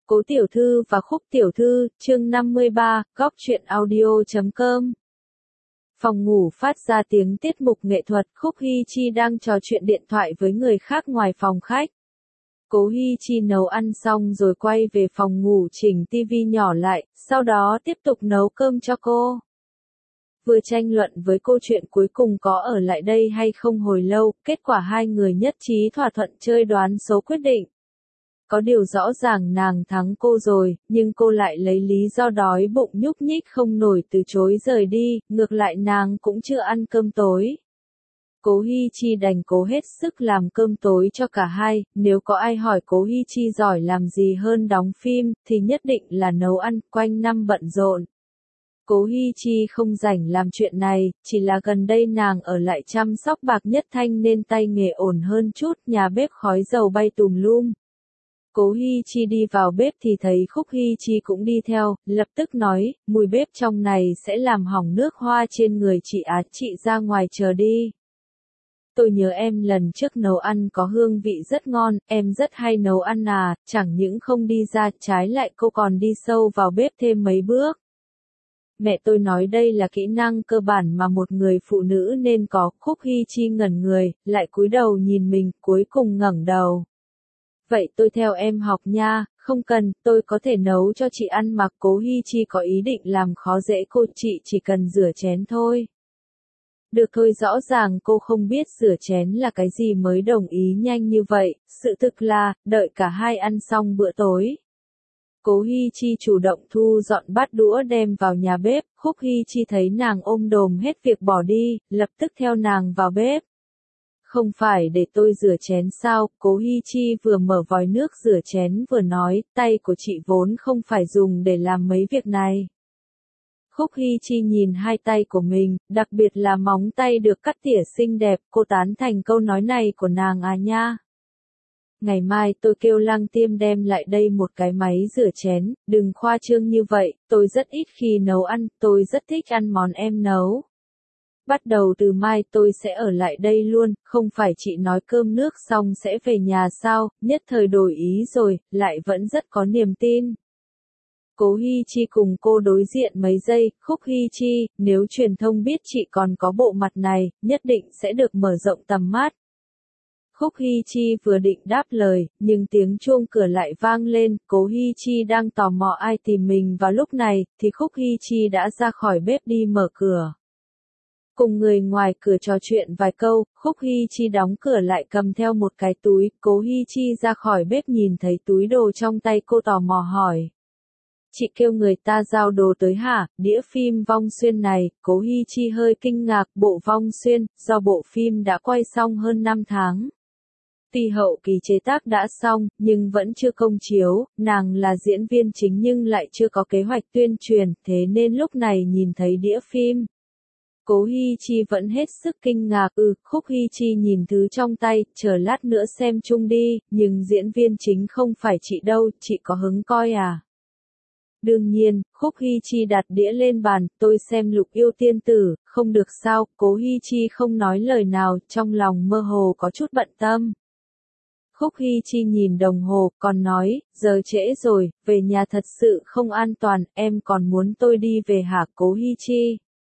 Cố Tiểu Thư và Khúc Tiểu Thư, chương 53, góc truyện audio.com. Phòng ngủ phát ra tiếng tiết mục nghệ thuật, Khúc Hy Chi đang trò chuyện điện thoại với người khác ngoài phòng khách. Cố Hy Chi nấu ăn xong rồi quay về phòng ngủ chỉnh tivi nhỏ lại, sau đó tiếp tục nấu cơm cho cô. Vừa tranh luận với cô chuyện cuối cùng có ở lại đây hay không hồi lâu, kết quả hai người nhất trí thỏa thuận chơi đoán số quyết định. Có điều rõ ràng nàng thắng cô rồi, nhưng cô lại lấy lý do đói bụng nhúc nhích không nổi từ chối rời đi, ngược lại nàng cũng chưa ăn cơm tối. Cố Hy Chi đành cố hết sức làm cơm tối cho cả hai, nếu có ai hỏi Cố Hy Chi giỏi làm gì hơn đóng phim, thì nhất định là nấu ăn, quanh năm bận rộn. Cố Hy Chi không rảnh làm chuyện này, chỉ là gần đây nàng ở lại chăm sóc Bạc Nhất Thanh nên tay nghề ổn hơn chút, nhà bếp khói dầu bay tùm lum. Cố Hy Chi đi vào bếp thì thấy Khúc Hy Chi cũng đi theo, lập tức nói, mùi bếp trong này sẽ làm hỏng nước hoa trên người chị á, chị ra ngoài chờ đi. Tôi nhớ em lần trước nấu ăn có hương vị rất ngon, em rất hay nấu ăn à, chẳng những không đi ra, trái lại cô còn đi sâu vào bếp thêm mấy bước. Mẹ tôi nói đây là kỹ năng cơ bản mà một người phụ nữ nên có. Khúc Hy Chi ngẩn người, lại cúi đầu nhìn mình, cuối cùng ngẩng đầu. Vậy tôi theo em học nha, không cần, tôi có thể nấu cho chị ăn mà. Cố Hy Chi có ý định làm khó dễ cô, chị chỉ cần rửa chén thôi. Được thôi, rõ ràng cô không biết rửa chén là cái gì mới đồng ý nhanh như vậy, sự thực là, đợi cả hai ăn xong bữa tối. Cố Hy Chi chủ động thu dọn bát đũa đem vào nhà bếp, Khúc Hy Chi thấy nàng ôm đồm hết việc bỏ đi, lập tức theo nàng vào bếp. Không phải để tôi rửa chén sao? Cố Hy Chi vừa mở vòi nước rửa chén vừa nói, tay của chị vốn không phải dùng để làm mấy việc này. Khúc Hy Chi nhìn hai tay của mình, đặc biệt là móng tay được cắt tỉa xinh đẹp, cô tán thành câu nói này của nàng à nha. Ngày mai tôi kêu Lăng Tiêm đem lại đây một cái máy rửa chén, đừng khoa trương như vậy, tôi rất ít khi nấu ăn, tôi rất thích ăn món em nấu. Bắt đầu từ mai tôi sẽ ở lại đây luôn, không phải chị nói cơm nước xong sẽ về nhà sao, nhất thời đổi ý rồi, lại vẫn rất có niềm tin. Cố Hy Chi cùng cô đối diện mấy giây, Khúc Hy Chi, nếu truyền thông biết chị còn có bộ mặt này, nhất định sẽ được mở rộng tầm mắt. Khúc Hy Chi vừa định đáp lời, nhưng tiếng chuông cửa lại vang lên, Cố Hy Chi đang tò mò ai tìm mình vào lúc này, thì Khúc Hy Chi đã ra khỏi bếp đi mở cửa. Cùng người ngoài cửa trò chuyện vài câu, Khúc Hy Chi đóng cửa lại cầm theo một cái túi, Cố Hy Chi ra khỏi bếp nhìn thấy túi đồ trong tay cô tò mò hỏi. Chị kêu người ta giao đồ tới hả? Đĩa phim Vong Xuyên này, Cố Hy Chi hơi kinh ngạc, bộ Vong Xuyên, do bộ phim đã quay xong hơn 5 tháng. Tuy hậu kỳ chế tác đã xong, nhưng vẫn chưa công chiếu, nàng là diễn viên chính nhưng lại chưa có kế hoạch tuyên truyền, thế nên lúc này nhìn thấy đĩa phim. Cố Hy Chi vẫn hết sức kinh ngạc, Khúc Hy Chi nhìn thứ trong tay, chờ lát nữa xem chung đi, nhưng diễn viên chính không phải chị đâu, chị có hứng coi à? Đương nhiên, Khúc Hy Chi đặt đĩa lên bàn, tôi xem Lục Yêu Tiên Tử, không được sao, Cố Hy Chi không nói lời nào, trong lòng mơ hồ có chút bận tâm. Khúc Hy Chi nhìn đồng hồ, còn nói, giờ trễ rồi, về nhà thật sự không an toàn, em còn muốn tôi đi về hả? Cố Hy Chi.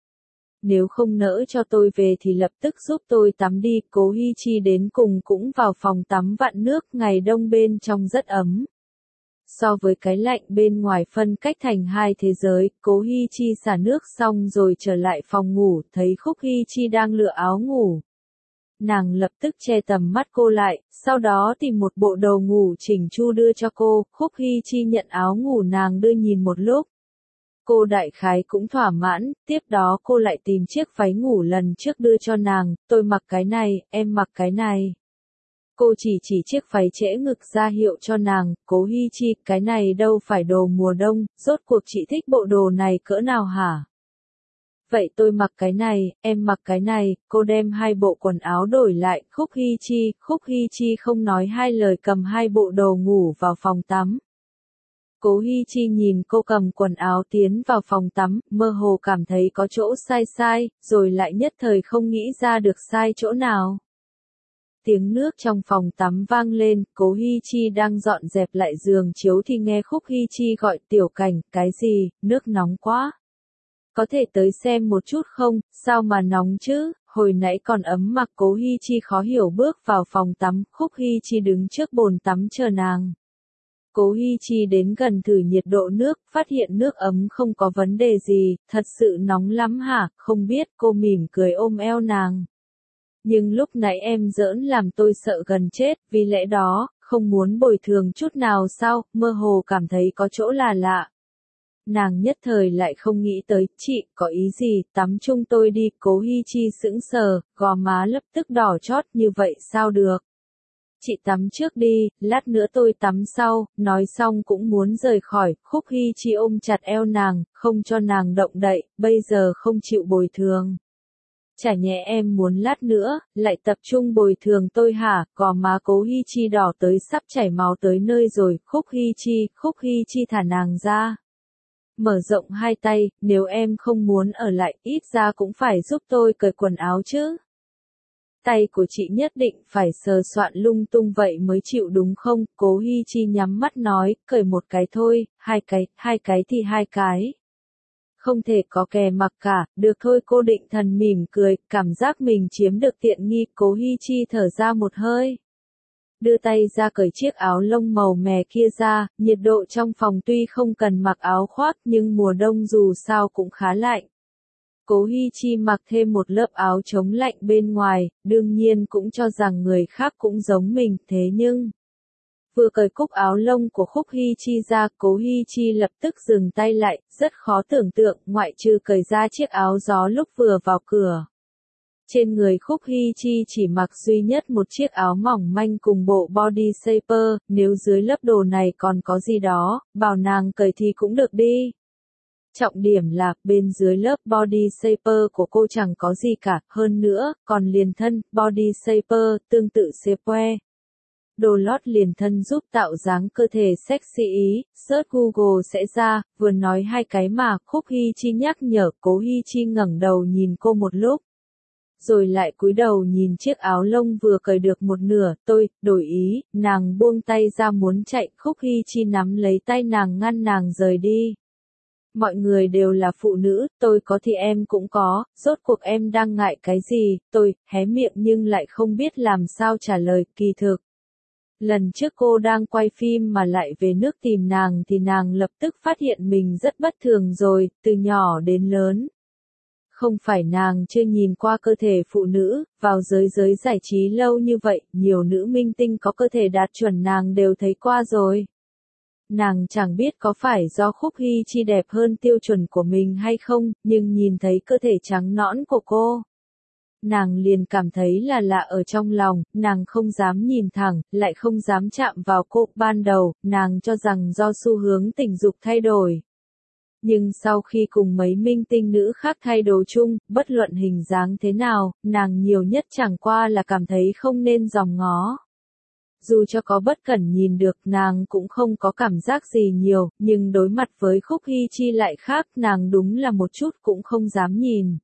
Nếu không nỡ cho tôi về thì lập tức giúp tôi tắm đi. Cố Hy Chi đến cùng cũng vào phòng tắm vặn nước, ngày đông bên trong rất ấm. So với cái lạnh bên ngoài phân cách thành hai thế giới, Cố Hy Chi xả nước xong rồi trở lại phòng ngủ, thấy Khúc Hy Chi đang lựa áo ngủ. Nàng lập tức che tầm mắt cô lại, sau đó tìm một bộ đồ ngủ chỉnh chu đưa cho cô. Khúc Hy Chi nhận áo ngủ nàng đưa nhìn một lúc. Cô đại khái cũng thỏa mãn, tiếp đó cô lại tìm chiếc váy ngủ lần trước đưa cho nàng, tôi mặc cái này, em mặc cái này. Cô chỉ chiếc váy trễ ngực ra hiệu cho nàng. Cố Hy Chi, cái này đâu phải đồ mùa đông, rốt cuộc chị thích bộ đồ này cỡ nào hả? Vậy tôi mặc cái này, em mặc cái này, cô đem hai bộ quần áo đổi lại. Khúc Hy Chi không nói hai lời cầm hai bộ đồ ngủ vào phòng tắm. Cố Hy Chi nhìn cô cầm quần áo tiến vào phòng tắm, mơ hồ cảm thấy có chỗ sai, rồi lại nhất thời không nghĩ ra được sai chỗ nào. Tiếng nước trong phòng tắm vang lên, Cố Hi Chi đang dọn dẹp lại giường chiếu thì nghe Khúc Hi Chi gọi Tiểu Cảnh, cái gì, nước nóng quá. Có thể tới xem một chút không, sao mà nóng chứ, hồi nãy còn ấm mặc. Cố Hi Chi khó hiểu bước vào phòng tắm, Khúc Hi Chi đứng trước bồn tắm chờ nàng. Cố Hi Chi đến gần thử nhiệt độ nước, phát hiện nước ấm không có vấn đề gì, thật sự nóng lắm hả, không biết. Cô mỉm cười ôm eo nàng. Nhưng lúc nãy em giỡn làm tôi sợ gần chết, vì lẽ đó, không muốn bồi thường chút nào sao, mơ hồ cảm thấy có chỗ là lạ. Nàng nhất thời lại không nghĩ tới, chị, có ý gì, tắm chung tôi đi. Cố Hi Chi sững sờ, gò má lập tức đỏ chót, như vậy sao được. Chị tắm trước đi, lát nữa tôi tắm sau. Nói xong cũng muốn rời khỏi, Khúc Hi Chi ôm chặt eo nàng, không cho nàng động đậy, bây giờ không chịu bồi thường. Chả nhẽ em muốn lát nữa, lại tập trung bồi thường tôi hả, gò má Cố Hi Chi đỏ tới sắp chảy máu tới nơi rồi. Khúc Hi Chi thả nàng ra. Mở rộng hai tay, nếu em không muốn ở lại, ít ra cũng phải giúp tôi cởi quần áo chứ. Tay của chị nhất định phải sờ soạn lung tung vậy mới chịu đúng không? Cố Hi Chi nhắm mắt nói, cởi một cái thôi, hai cái thì hai cái. Không thể có kè mặc cả, được thôi. Cô Định Thần mỉm cười, cảm giác mình chiếm được tiện nghi. Cố Hi Chi thở ra một hơi. Đưa tay ra cởi chiếc áo lông màu mè kia ra, nhiệt độ trong phòng tuy không cần mặc áo khoác nhưng mùa đông dù sao cũng khá lạnh. Cố Hi Chi mặc thêm một lớp áo chống lạnh bên ngoài, đương nhiên cũng cho rằng người khác cũng giống mình, thế nhưng... Vừa cởi cúc áo lông của Khúc Hi Chi ra, Cố Hi Chi lập tức dừng tay lại, rất khó tưởng tượng, ngoại trừ cởi ra chiếc áo gió lúc vừa vào cửa. Trên người Khúc Hi Chi chỉ mặc duy nhất một chiếc áo mỏng manh cùng bộ body shaper, nếu dưới lớp đồ này còn có gì đó, bảo nàng cởi thì cũng được đi. Trọng điểm là, bên dưới lớp body shaper của cô chẳng có gì cả, hơn nữa, còn liền thân, body shaper, tương tự shapewear. Đồ lót liền thân giúp tạo dáng cơ thể sexy ý, search Google sẽ ra, vừa nói hai cái mà, Khúc Hi Chi nhắc nhở. Cố Hi Chi ngẩng đầu nhìn cô một lúc. Rồi lại cúi đầu nhìn chiếc áo lông vừa cởi được một nửa, tôi, đổi ý, nàng buông tay ra muốn chạy, Khúc Hi Chi nắm lấy tay nàng ngăn nàng rời đi. Mọi người đều là phụ nữ, tôi có thì em cũng có, rốt cuộc em đang ngại cái gì, tôi, hé miệng nhưng lại không biết làm sao trả lời, kỳ thực. Lần trước cô đang quay phim mà lại về nước tìm nàng thì nàng lập tức phát hiện mình rất bất thường rồi, từ nhỏ đến lớn. Không phải nàng chưa nhìn qua cơ thể phụ nữ, vào giới giải trí lâu như vậy, nhiều nữ minh tinh có cơ thể đạt chuẩn nàng đều thấy qua rồi. Nàng chẳng biết có phải do Khúc Hi Chi đẹp hơn tiêu chuẩn của mình hay không, nhưng nhìn thấy cơ thể trắng nõn của cô. Nàng liền cảm thấy là lạ ở trong lòng, nàng không dám nhìn thẳng, lại không dám chạm vào cô. Ban đầu, nàng cho rằng do xu hướng tình dục thay đổi. Nhưng sau khi cùng mấy minh tinh nữ khác thay đồ chung, bất luận hình dáng thế nào, nàng nhiều nhất chẳng qua là cảm thấy không nên dòm ngó. Dù cho có bất cẩn nhìn được, nàng cũng không có cảm giác gì nhiều, nhưng đối mặt với Khúc Hi Chi lại khác, nàng đúng là một chút cũng không dám nhìn.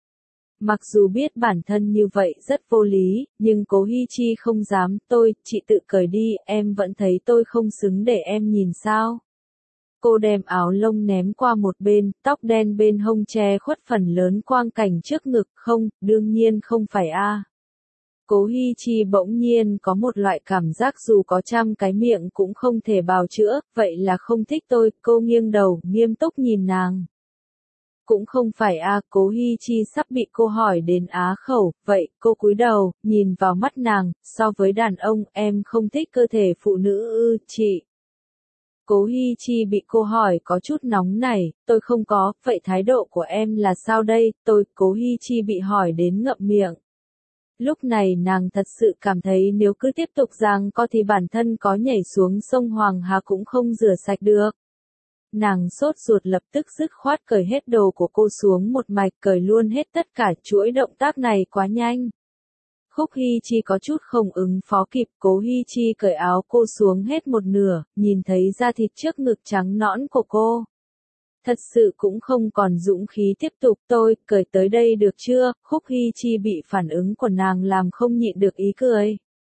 Mặc dù biết bản thân như vậy rất vô lý, nhưng Cố Hi Chi không dám. Tôi, chị tự cởi đi, em vẫn thấy tôi không xứng để em nhìn sao. Cô đem áo lông ném qua một bên, tóc đen bên hông che khuất phần lớn quang cảnh trước ngực. Không, đương nhiên không phải a. Cố Hi Chi bỗng nhiên có một loại cảm giác dù có trăm cái miệng cũng không thể bào chữa, vậy là không thích tôi. Cô nghiêng đầu, nghiêm túc nhìn nàng. Cũng không phải a. Cố Hi Chi sắp bị cô hỏi đến á khẩu, vậy, cô cúi đầu, nhìn vào mắt nàng, so với đàn ông, em không thích cơ thể phụ nữ ư, chị. Cố Hi Chi bị cô hỏi có chút nóng nảy, tôi không có, vậy thái độ của em là sao đây, tôi, Cố Hi Chi bị hỏi đến ngậm miệng. Lúc này nàng thật sự cảm thấy nếu cứ tiếp tục giằng co thì bản thân có nhảy xuống sông Hoàng Hà cũng không rửa sạch được. Nàng sốt ruột lập tức dứt khoát cởi hết đồ của cô xuống một mạch, cởi luôn hết tất cả. Chuỗi động tác này quá nhanh. Khúc Hi Chi có chút không ứng phó kịp. Cố Hi Chi cởi áo cô xuống hết một nửa, nhìn thấy da thịt trước ngực trắng nõn của cô. Thật sự cũng không còn dũng khí tiếp tục. Tôi, cởi tới đây được chưa? Khúc Hi Chi bị phản ứng của nàng làm không nhịn được ý cười.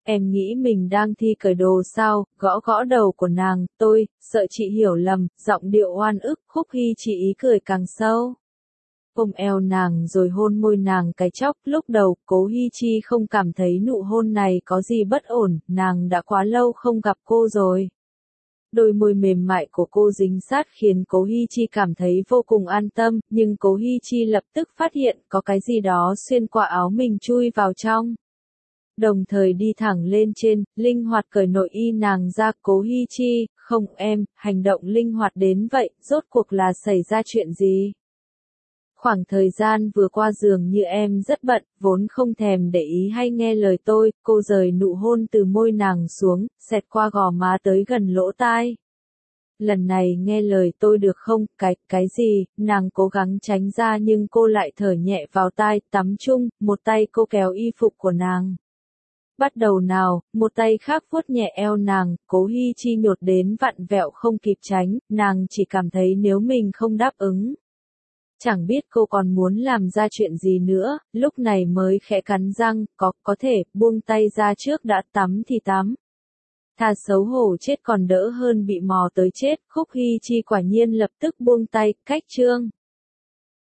em nghĩ mình đang thi cởi đồ sao, gõ gõ đầu của nàng, tôi, sợ chị hiểu lầm, giọng điệu oan ức, Khúc Hy Chi ý cười càng sâu. Ôm eo nàng rồi hôn môi nàng cái chốc, lúc đầu, Cố Hi Chi không cảm thấy nụ hôn này có gì bất ổn, nàng đã quá lâu không gặp cô rồi. Đôi môi mềm mại của cô dính sát khiến Cố Hi Chi cảm thấy vô cùng an tâm, nhưng Cố Hi Chi lập tức phát hiện có cái gì đó xuyên qua áo mình chui vào trong. Đồng thời đi thẳng lên trên, linh hoạt cởi nội y nàng ra. Cố Hi Chi, không em, hành động linh hoạt đến vậy, rốt cuộc là xảy ra chuyện gì? Khoảng thời gian vừa qua dường như em rất bận, vốn không thèm để ý hay nghe lời tôi, cô rời nụ hôn từ môi nàng xuống, xẹt qua gò má tới gần lỗ tai. Lần này nghe lời tôi được không, cái gì, nàng cố gắng tránh ra nhưng cô lại thở nhẹ vào tai, tắm chung, một tay cô kéo y phục của nàng. Bắt đầu nào, một tay khác vuốt nhẹ eo nàng, Cố Hi Chi nhột đến vặn vẹo không kịp tránh, nàng chỉ cảm thấy nếu mình không đáp ứng. Chẳng biết cô còn muốn làm ra chuyện gì nữa, lúc này mới khẽ cắn răng, có thể, buông tay ra trước đã tắm thì tắm. Thà xấu hổ chết còn đỡ hơn bị mò tới chết, Khúc Hy Chi quả nhiên lập tức buông tay, cách chương.